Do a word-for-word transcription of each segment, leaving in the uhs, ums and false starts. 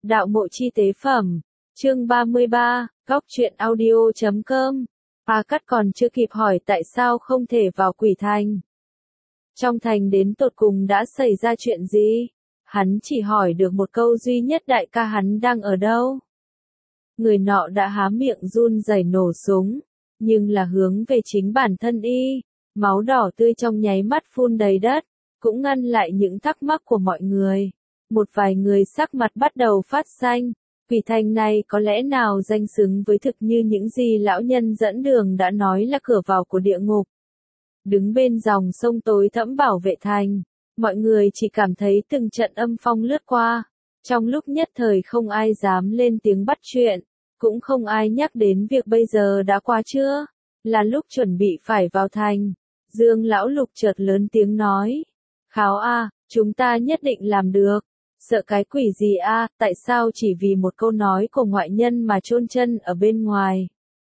Đạo mộ chi tế phẩm. Chương ba mươi ba, góc truyện audio chấm com. A Cắt còn chưa kịp hỏi tại sao không thể vào Quỷ Thành. Trong thành đến tột cùng đã xảy ra chuyện gì? Hắn chỉ hỏi được một câu duy nhất, đại ca hắn đang ở đâu? Người nọ đã há miệng run rẩy nổ súng, nhưng là hướng về chính bản thân y, máu đỏ tươi trong nháy mắt phun đầy đất, cũng ngăn lại những thắc mắc của mọi người. Một vài người sắc mặt bắt đầu phát xanh, Quỷ Thành này có lẽ nào danh xứng với thực như những gì lão nhân dẫn đường đã nói là cửa vào của địa ngục. Đứng bên dòng sông tối thẫm bảo vệ thành, mọi người chỉ cảm thấy từng trận âm phong lướt qua. Trong lúc nhất thời không ai dám lên tiếng bắt chuyện, cũng không ai nhắc đến việc bây giờ đã qua chưa, là lúc chuẩn bị phải vào thành. Dương Lão Lục chợt lớn tiếng nói, Kháo a, chúng ta nhất định làm được. Sợ cái quỷ gì a, tại sao chỉ vì một câu nói của ngoại nhân mà chôn chân ở bên ngoài?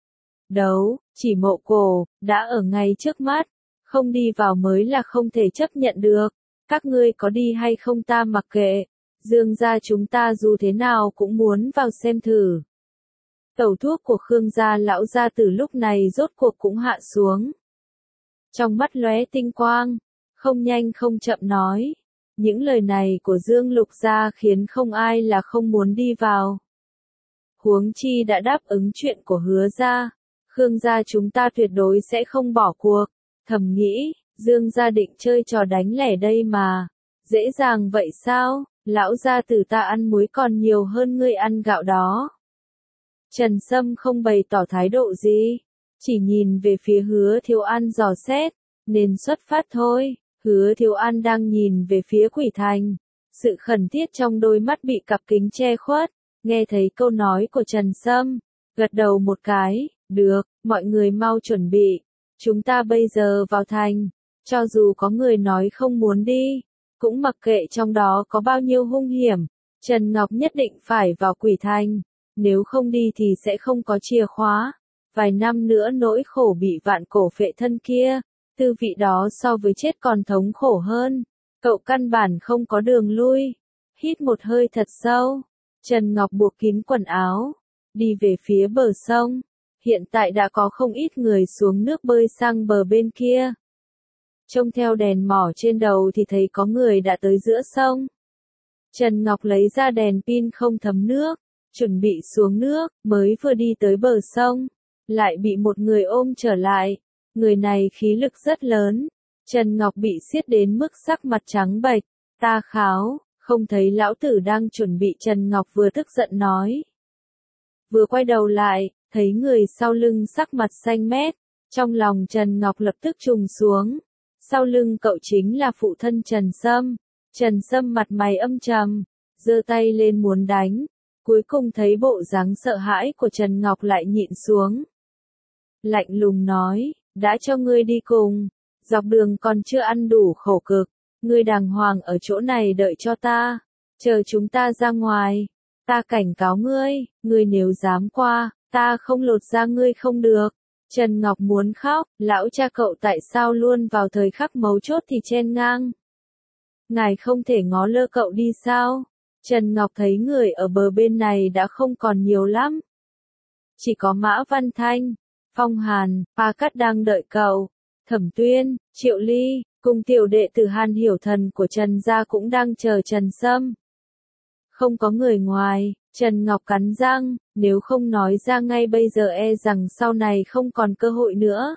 Đấu, chỉ mộ cổ, đã ở ngay trước mắt, không đi vào mới là không thể chấp nhận được. Các ngươi có đi hay không ta mặc kệ, Dương gia chúng ta dù thế nào cũng muốn vào xem thử. Tẩu thuốc của Khương gia lão gia từ lúc này rốt cuộc cũng hạ xuống. Trong mắt lóe tinh quang, không nhanh không chậm nói. Những lời này của Dương Lục gia khiến không ai là không muốn đi vào. Huống chi đã đáp ứng chuyện của Hứa gia, Khương gia chúng ta tuyệt đối sẽ không bỏ cuộc. Thầm nghĩ, Dương gia định chơi trò đánh lẻ đây mà. Dễ dàng vậy sao, lão gia tử ta ăn muối còn nhiều hơn ngươi ăn gạo đó. Trần Sâm không bày tỏ thái độ gì, chỉ nhìn về phía Hứa Thiếu An dò xét, nên xuất phát thôi. Hứa Thiếu An đang nhìn về phía Quỷ Thành, sự khẩn thiết trong đôi mắt bị cặp kính che khuất, nghe thấy câu nói của Trần Sâm, gật đầu một cái, được, mọi người mau chuẩn bị, chúng ta bây giờ vào thành, cho dù có người nói không muốn đi, cũng mặc kệ trong đó có bao nhiêu hung hiểm, Trần Ngọc nhất định phải vào Quỷ Thành, nếu không đi thì sẽ không có chìa khóa, vài năm nữa nỗi khổ bị vạn cổ phệ thân kia. Tư vị đó so với chết còn thống khổ hơn, cậu căn bản không có đường lui. Hít một hơi thật sâu, Trần Ngọc buộc kín quần áo, đi về phía bờ sông. Hiện tại đã có không ít người xuống nước bơi sang bờ bên kia. Trông theo đèn mỏ trên đầu thì thấy có người đã tới giữa sông. Trần Ngọc lấy ra đèn pin không thấm nước, chuẩn bị xuống nước, mới vừa đi tới bờ sông, lại bị một người ôm trở lại. Người này khí lực rất lớn, Trần Ngọc bị siết đến mức sắc mặt trắng bệch, ta kháo, không thấy lão tử đang chuẩn bị. Trần Ngọc vừa tức giận nói. Vừa quay đầu lại, thấy người sau lưng sắc mặt xanh mét, trong lòng Trần Ngọc lập tức trùng xuống. Sau lưng cậu chính là phụ thân Trần Sâm, Trần Sâm mặt mày âm trầm, giơ tay lên muốn đánh, cuối cùng thấy bộ dáng sợ hãi của Trần Ngọc lại nhịn xuống. Lạnh lùng nói. Đã cho ngươi đi cùng, dọc đường còn chưa ăn đủ khổ cực, ngươi đàng hoàng ở chỗ này đợi cho ta, chờ chúng ta ra ngoài, ta cảnh cáo ngươi, ngươi nếu dám qua, ta không lột ra ngươi không được. Trần Ngọc muốn khóc, lão cha cậu tại sao luôn vào thời khắc mấu chốt thì chen ngang. Ngài không thể ngó lơ cậu đi sao? Trần Ngọc thấy người ở bờ bên này đã không còn nhiều lắm. Chỉ có Mã Văn Thanh, Phong Hàn, A Cắt đang đợi cậu, Thẩm Tuyên, Triệu Ly, cùng tiểu đệ tử Hàn Hiểu Thần của Trần gia cũng đang chờ Trần Sâm. Không có người ngoài, Trần Ngọc cắn răng, nếu không nói ra ngay bây giờ e rằng sau này không còn cơ hội nữa.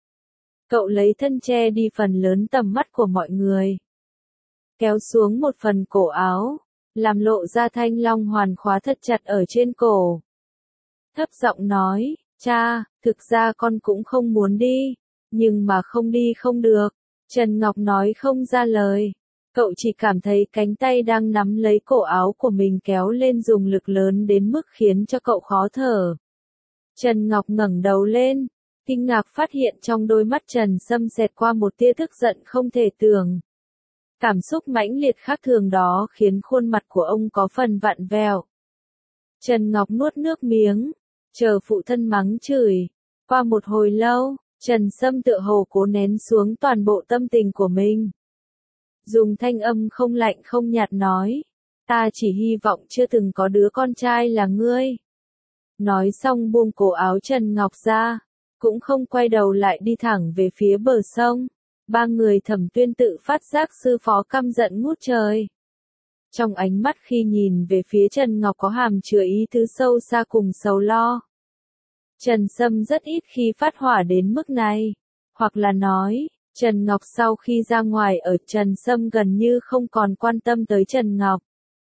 Cậu lấy thân che đi phần lớn tầm mắt của mọi người. Kéo xuống một phần cổ áo, làm lộ ra thanh long hoàn khóa thật chặt ở trên cổ. Thấp giọng nói. Cha, thực ra con cũng không muốn đi, nhưng mà không đi không được. Trần Ngọc nói không ra lời. Cậu chỉ cảm thấy cánh tay đang nắm lấy cổ áo của mình kéo lên dùng lực lớn đến mức khiến cho cậu khó thở. Trần Ngọc ngẩng đầu lên, kinh ngạc phát hiện trong đôi mắt Trần Sâm xẹt qua một tia tức giận không thể tưởng. Cảm xúc mãnh liệt khác thường đó khiến khuôn mặt của ông có phần vặn vẹo. Trần Ngọc nuốt nước miếng. Chờ phụ thân mắng chửi. Qua một hồi lâu, Trần Sâm tựa hồ cố nén xuống toàn bộ tâm tình của mình. Dùng thanh âm không lạnh không nhạt nói. Ta chỉ hy vọng chưa từng có đứa con trai là ngươi. Nói xong buông cổ áo Trần Ngọc ra, cũng không quay đầu lại đi thẳng về phía bờ sông. Ba người Thẩm Tuyên tự phát giác sư phó căm giận ngút trời. Trong ánh mắt khi nhìn về phía Trần Ngọc có hàm chứa ý tứ sâu xa cùng sầu lo. Trần Sâm rất ít khi phát hỏa đến mức này. Hoặc là nói, Trần Ngọc sau khi ra ngoài ở Trần Sâm gần như không còn quan tâm tới Trần Ngọc.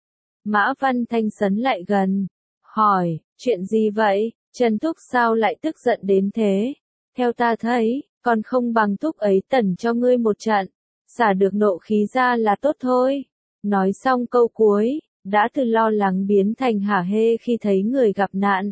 Mã Văn Thanh sấn lại gần, hỏi, chuyện gì vậy, Trần Thúc sao lại tức giận đến thế? Theo ta thấy, còn không bằng Thúc ấy tẩn cho ngươi một trận, xả được nộ khí ra là tốt thôi. Nói xong câu cuối, đã từ lo lắng biến thành hả hê khi thấy người gặp nạn.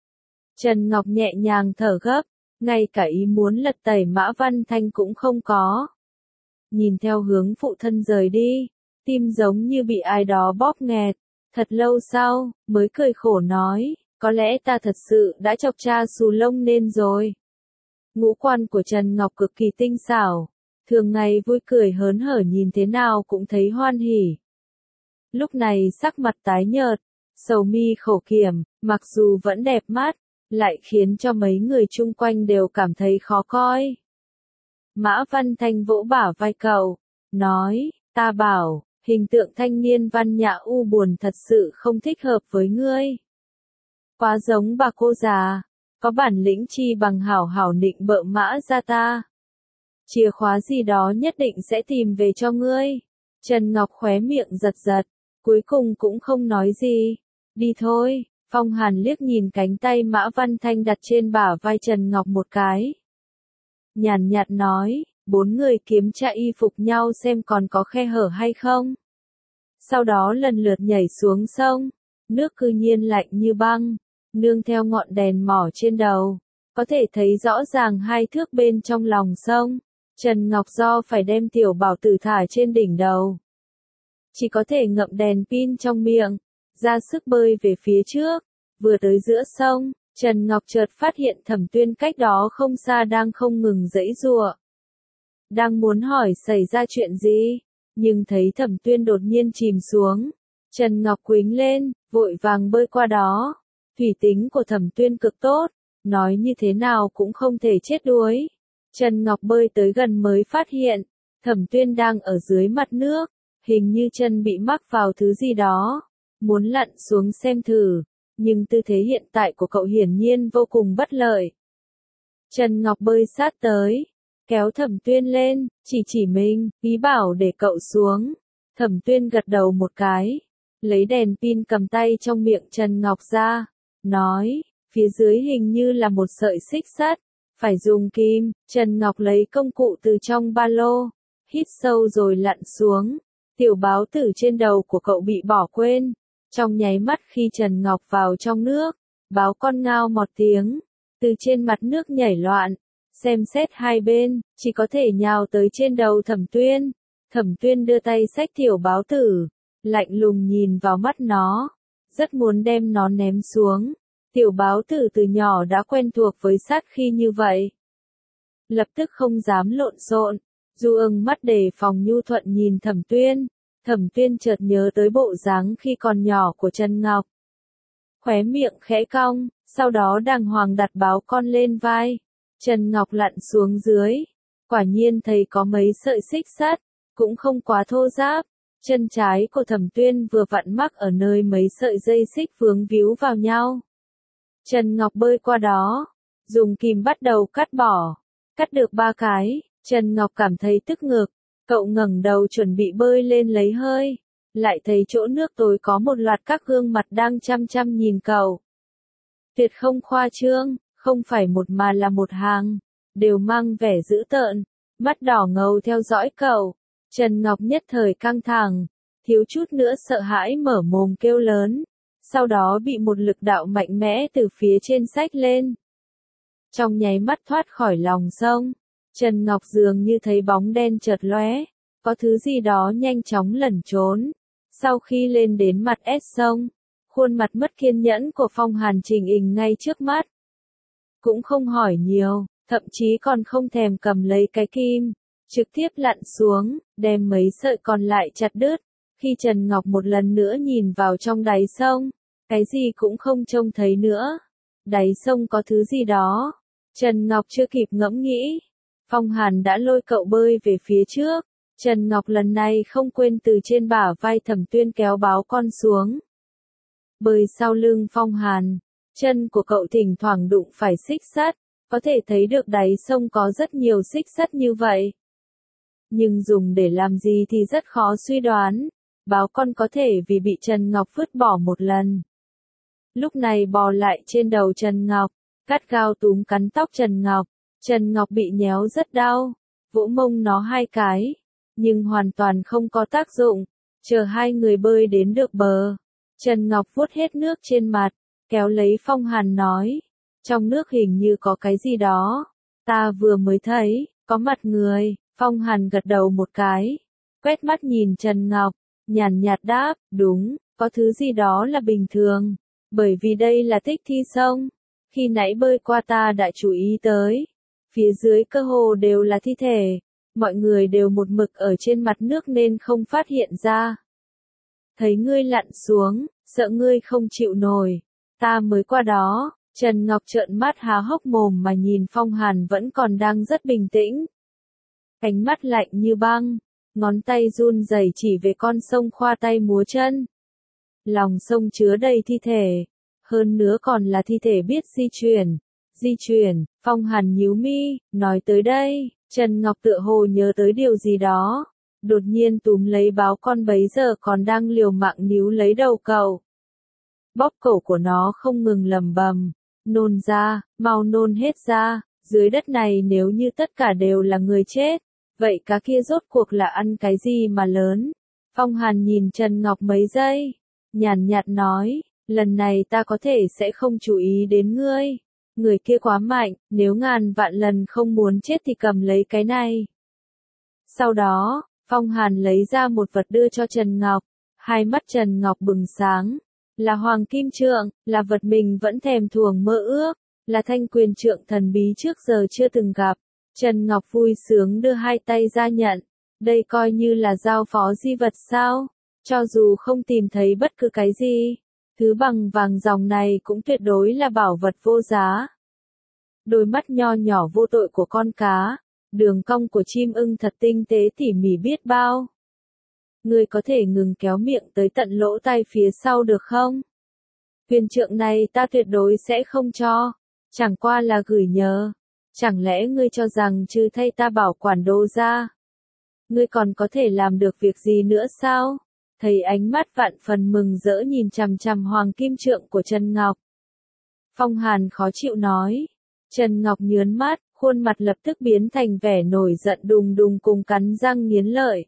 Trần Ngọc nhẹ nhàng thở gấp, ngay cả ý muốn lật tẩy Mã Văn Thanh cũng không có. Nhìn theo hướng phụ thân rời đi, tim giống như bị ai đó bóp nghẹt, thật lâu sau, mới cười khổ nói, có lẽ ta thật sự đã chọc cha xù lông nên rồi. Ngũ quan của Trần Ngọc cực kỳ tinh xảo, thường ngày vui cười hớn hở nhìn thế nào cũng thấy hoan hỉ. Lúc này sắc mặt tái nhợt, sầu mi khổ kiểm, mặc dù vẫn đẹp mắt, lại khiến cho mấy người chung quanh đều cảm thấy khó coi. Mã Văn Thanh vỗ bả vai cậu, nói, ta bảo, hình tượng thanh niên văn nhã u buồn thật sự không thích hợp với ngươi. Quá giống bà cô già, có bản lĩnh chi bằng hảo hảo nịnh bợ Mã gia ta. Chìa khóa gì đó nhất định sẽ tìm về cho ngươi. Trần Ngọc khóe miệng giật giật, cuối cùng cũng không nói gì. Đi thôi. Phong Hàn liếc nhìn cánh tay Mã Văn Thanh đặt trên bả vai Trần Ngọc một cái. Nhàn nhạt nói, bốn người kiếm tra y phục nhau xem còn có khe hở hay không. Sau đó lần lượt nhảy xuống sông, nước cư nhiên lạnh như băng, nương theo ngọn đèn mỏ trên đầu, có thể thấy rõ ràng hai thước bên trong lòng sông. Trần Ngọc do phải đem tiểu bảo tử thả trên đỉnh đầu, chỉ có thể ngậm đèn pin trong miệng, ra sức bơi về phía trước. Vừa tới giữa sông, Trần Ngọc chợt phát hiện Thẩm Tuyên cách đó không xa đang không ngừng giãy giụa. Đang muốn hỏi xảy ra chuyện gì, nhưng thấy Thẩm Tuyên đột nhiên chìm xuống. Trần Ngọc quĩnh lên, vội vàng bơi qua đó. Thủy tính của Thẩm Tuyên cực tốt, nói như thế nào cũng không thể chết đuối. Trần Ngọc bơi tới gần mới phát hiện, Thẩm Tuyên đang ở dưới mặt nước, hình như chân bị mắc vào thứ gì đó, muốn lặn xuống xem thử, nhưng tư thế hiện tại của cậu hiển nhiên vô cùng bất lợi. Trần Ngọc bơi sát tới, kéo Thẩm Tuyên lên, chỉ chỉ mình, ý bảo để cậu xuống. Thẩm Tuyên gật đầu một cái, lấy đèn pin cầm tay trong miệng Trần Ngọc ra, nói, phía dưới hình như là một sợi xích sắt, phải dùng kim. Trần Ngọc lấy công cụ từ trong ba lô, hít sâu rồi lặn xuống. Tiểu báo tử trên đầu của cậu bị bỏ quên. Trong nháy mắt khi Trần Ngọc vào trong nước, báo con ngao một tiếng, từ trên mặt nước nhảy loạn, xem xét hai bên, chỉ có thể nhào tới trên đầu Thẩm Tuyên. Thẩm Tuyên đưa tay xách tiểu báo tử, lạnh lùng nhìn vào mắt nó, rất muốn đem nó ném xuống. Tiểu báo tử từ nhỏ đã quen thuộc với sát khí như vậy, lập tức không dám lộn xộn, du ưng mắt đề phòng nhu thuận nhìn Thẩm Tuyên. Thẩm Tuyên chợt nhớ tới bộ dáng khi còn nhỏ của Trần Ngọc, khóe miệng khẽ cong, sau đó đàng hoàng đặt báo con lên vai. Trần Ngọc lặn xuống dưới, quả nhiên thấy có mấy sợi xích sắt, cũng không quá thô ráp. Chân trái của Thẩm Tuyên vừa vặn mắc ở nơi mấy sợi dây xích vướng víu vào nhau. Trần Ngọc bơi qua đó, dùng kìm bắt đầu cắt bỏ, cắt được ba cái, Trần Ngọc cảm thấy tức ngực. Cậu ngẩng đầu chuẩn bị bơi lên lấy hơi, lại thấy chỗ nước tối có một loạt các gương mặt đang chăm chăm nhìn cậu. Tuyệt không khoa trương, không phải một mà là một hàng, đều mang vẻ dữ tợn, mắt đỏ ngầu theo dõi cậu. Trần Ngọc nhất thời căng thẳng, thiếu chút nữa sợ hãi mở mồm kêu lớn, sau đó bị một lực đạo mạnh mẽ từ phía trên xách lên. Trong nháy mắt thoát khỏi lòng sông. Trần Ngọc dường như thấy bóng đen chợt lóe, có thứ gì đó nhanh chóng lẩn trốn. Sau khi lên đến mặt ét sông, khuôn mặt mất kiên nhẫn của Phong Hàn trình hình ngay trước mắt. Cũng không hỏi nhiều, thậm chí còn không thèm cầm lấy cái kim, trực tiếp lặn xuống, đem mấy sợi còn lại chặt đứt, Khi Trần Ngọc một lần nữa nhìn vào trong đáy sông, cái gì cũng không trông thấy nữa. Đáy sông có thứ gì đó. Trần Ngọc chưa kịp ngẫm nghĩ. Phong Hàn đã lôi cậu bơi về phía trước. Trần Ngọc lần này không quên từ trên bả vai Thẩm Tuyên kéo báo con xuống. Bơi sau lưng Phong Hàn, chân của cậu thỉnh thoảng đụng phải xích sắt, có thể thấy được đáy sông có rất nhiều xích sắt như vậy. Nhưng dùng để làm gì thì rất khó suy đoán, báo con có thể vì bị Trần Ngọc vứt bỏ một lần. Lúc này bò lại trên đầu Trần Ngọc, gắt gao túm cắn tóc Trần Ngọc, Trần Ngọc bị nhéo rất đau, vỗ mông nó hai cái, nhưng hoàn toàn không có tác dụng, chờ hai người bơi đến được bờ. Trần Ngọc vuốt hết nước trên mặt, kéo lấy Phong Hàn nói, trong nước hình như có cái gì đó, ta vừa mới thấy, có mặt người. Phong Hàn gật đầu một cái, quét mắt nhìn Trần Ngọc, nhàn nhạt đáp, đúng, có thứ gì đó là bình thường, bởi vì đây là tích thi sông, khi nãy bơi qua ta đã chú ý tới, phía dưới cơ hồ đều là thi thể, mọi người đều một mực ở trên mặt nước nên không phát hiện ra. Thấy ngươi lặn xuống, sợ ngươi không chịu nổi, ta mới qua đó. Trần Ngọc trợn mắt há hốc mồm mà nhìn Phong Hàn vẫn còn đang rất bình tĩnh. Cánh mắt lạnh như băng, ngón tay run rẩy chỉ về con sông khoa tay múa chân. Lòng sông chứa đầy thi thể, hơn nữa còn là thi thể biết di chuyển. Di chuyển, Phong Hàn nhíu mi, nói tới đây, Trần Ngọc tựa hồ nhớ tới điều gì đó, đột nhiên túm lấy báo con bấy giờ còn đang liều mạng níu lấy đầu cậu. Bóp cổ của nó không ngừng lầm bầm, nôn ra, mau nôn hết ra, dưới đất này nếu như tất cả đều là người chết, vậy cá kia rốt cuộc là ăn cái gì mà lớn? Phong Hàn nhìn Trần Ngọc mấy giây, nhàn nhạt nói, lần này ta có thể sẽ không chú ý đến ngươi. Người kia quá mạnh, nếu ngàn vạn lần không muốn chết thì cầm lấy cái này. Sau đó, Phong Hàn lấy ra một vật đưa cho Trần Ngọc, hai mắt Trần Ngọc bừng sáng, là hoàng kim trượng, là vật mình vẫn thèm thuồng mơ ước, là thanh quyền trượng thần bí trước giờ chưa từng gặp. Trần Ngọc vui sướng đưa hai tay ra nhận, đây coi như là giao phó di vật sao, cho dù không tìm thấy bất cứ cái gì, thứ bằng vàng dòng này cũng tuyệt đối là bảo vật vô giá. Đôi mắt nho nhỏ vô tội của con cá, đường cong của chim ưng thật tinh tế tỉ mỉ biết bao. Ngươi có thể ngừng kéo miệng tới tận lỗ tai phía sau được không? Huyền trượng này ta tuyệt đối sẽ không cho, chẳng qua là gửi nhờ. Chẳng lẽ ngươi cho rằng trừ thay ta bảo quản đồ ra, ngươi còn có thể làm được việc gì nữa sao? Thấy ánh mắt vạn phần mừng rỡ nhìn chằm chằm hoàng kim trượng của Trần Ngọc. Phong Hàn khó chịu nói. Trần Ngọc nhớn mắt, khuôn mặt lập tức biến thành vẻ nổi giận đùng đùng cùng cắn răng nghiến lợi.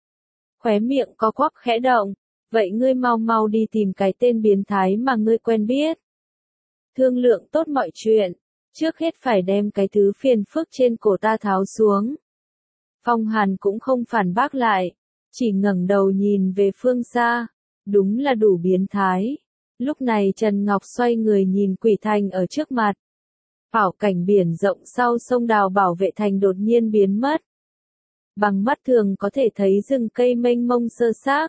Khóe miệng có quắp khẽ động, vậy ngươi mau mau đi tìm cái tên biến thái mà ngươi quen biết. Thương lượng tốt mọi chuyện, trước hết phải đem cái thứ phiền phức trên cổ ta tháo xuống. Phong Hàn cũng không phản bác lại, chỉ ngẩng đầu nhìn về phương xa, đúng là đủ biến thái. Lúc này Trần Ngọc xoay người nhìn Quỷ Thành ở trước mặt. Bảo cảnh biển rộng sau sông Đào Bảo Vệ Thành đột nhiên biến mất. Bằng mắt thường có thể thấy rừng cây mênh mông sơ xác.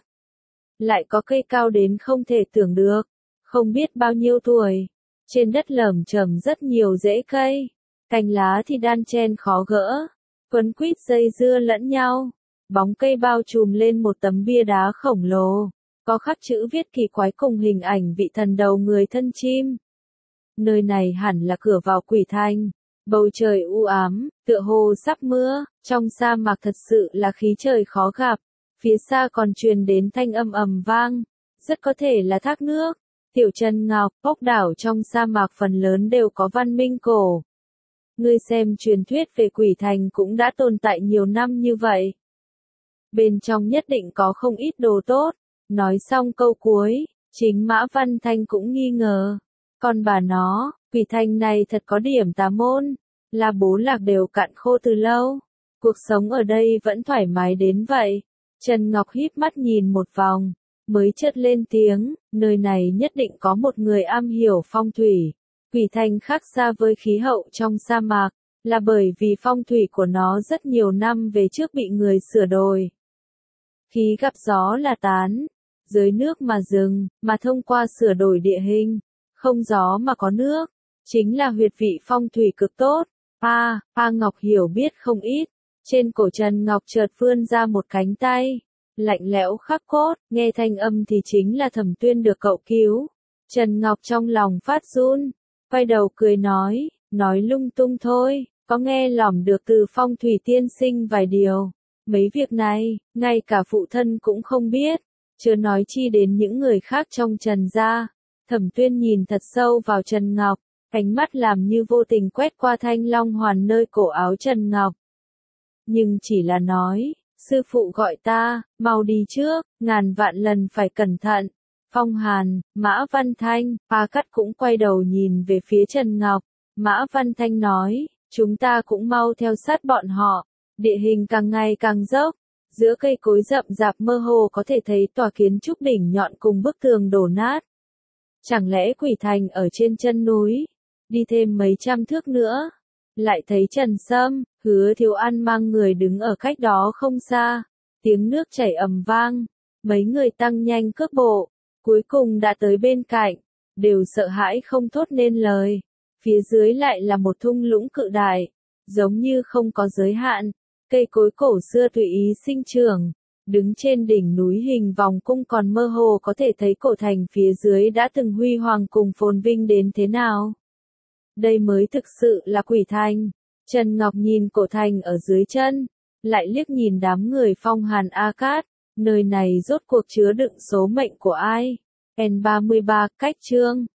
Lại có cây cao đến không thể tưởng được, không biết bao nhiêu tuổi. Trên đất lởm chởm rất nhiều rễ cây, cành lá thì đan chen khó gỡ, quấn quýt dây dưa lẫn nhau. Bóng cây bao trùm lên một tấm bia đá khổng lồ, có khắc chữ viết kỳ quái cùng hình ảnh vị thần đầu người thân chim. Nơi này hẳn là cửa vào Quỷ Thành. Bầu trời u ám, tựa hồ sắp mưa, trong sa mạc thật sự là khí trời khó gặp. Phía xa còn truyền đến thanh âm ầm vang, rất có thể là thác nước. Tiểu Trần Ngọc, ốc đảo trong sa mạc phần lớn đều có văn minh cổ. Ngươi xem truyền thuyết về Quỷ Thành cũng đã tồn tại nhiều năm như vậy. Bên trong nhất định có không ít đồ tốt. Nói xong câu cuối, chính Mã Văn Thanh cũng nghi ngờ. Còn bà nó, Quỷ Thành này thật có điểm tà môn, là bố lạc đều cạn khô từ lâu. Cuộc sống ở đây vẫn thoải mái đến vậy. Trần Ngọc híp mắt nhìn một vòng, mới chợt lên tiếng, nơi này nhất định có một người am hiểu phong thủy. Quỷ Thành khác xa với khí hậu trong sa mạc, là bởi vì phong thủy của nó rất nhiều năm về trước bị người sửa đổi. Khí gặp gió là tán, dưới nước mà dừng, mà thông qua sửa đổi địa hình, không gió mà có nước, chính là huyệt vị phong thủy cực tốt. Pa, Pa Ngọc hiểu biết không ít, trên cổ Trần Ngọc chợt vươn ra một cánh tay, lạnh lẽo khắc cốt, nghe thanh âm thì chính là Thẩm Tuyên được cậu cứu. Trần Ngọc trong lòng phát run, quay đầu cười nói, nói lung tung thôi, có nghe lỏm được từ phong thủy tiên sinh vài điều. Mấy việc này, ngay cả phụ thân cũng không biết, chưa nói chi đến những người khác trong Trần gia. Thẩm Tuyên nhìn thật sâu vào Trần Ngọc, ánh mắt làm như vô tình quét qua thanh long hoàn nơi cổ áo Trần Ngọc. Nhưng chỉ là nói, sư phụ gọi ta, mau đi trước, ngàn vạn lần phải cẩn thận. Phong Hàn, Mã Văn Thanh, Pa Cắt cũng quay đầu nhìn về phía Trần Ngọc. Mã Văn Thanh nói, chúng ta cũng mau theo sát bọn họ. Địa hình càng ngày càng dốc, giữa cây cối rậm rạp mơ hồ có thể thấy tòa kiến trúc đỉnh nhọn cùng bức tường đổ nát. Chẳng lẽ Quỷ Thành ở trên chân núi? Đi thêm mấy trăm thước nữa, lại thấy Trần Sâm, Hứa Thiếu An mang người đứng ở cách đó không xa. Tiếng nước chảy ầm vang, mấy người tăng nhanh cước bộ, cuối cùng đã tới bên cạnh, đều sợ hãi không thốt nên lời. Phía dưới lại là một thung lũng cự đại, giống như không có giới hạn, cây cối cổ xưa tùy ý sinh trưởng. Đứng trên đỉnh núi hình vòng cung còn mơ hồ có thể thấy cổ thành phía dưới đã từng huy hoàng cùng phồn vinh đến thế nào. Đây mới thực sự là Quỷ Thành. Trần Ngọc nhìn cổ thành ở dưới chân, lại liếc nhìn đám người Phong Hàn A Cát, nơi này rốt cuộc chứa đựng số mệnh của ai. N ba mươi ba, cách chương.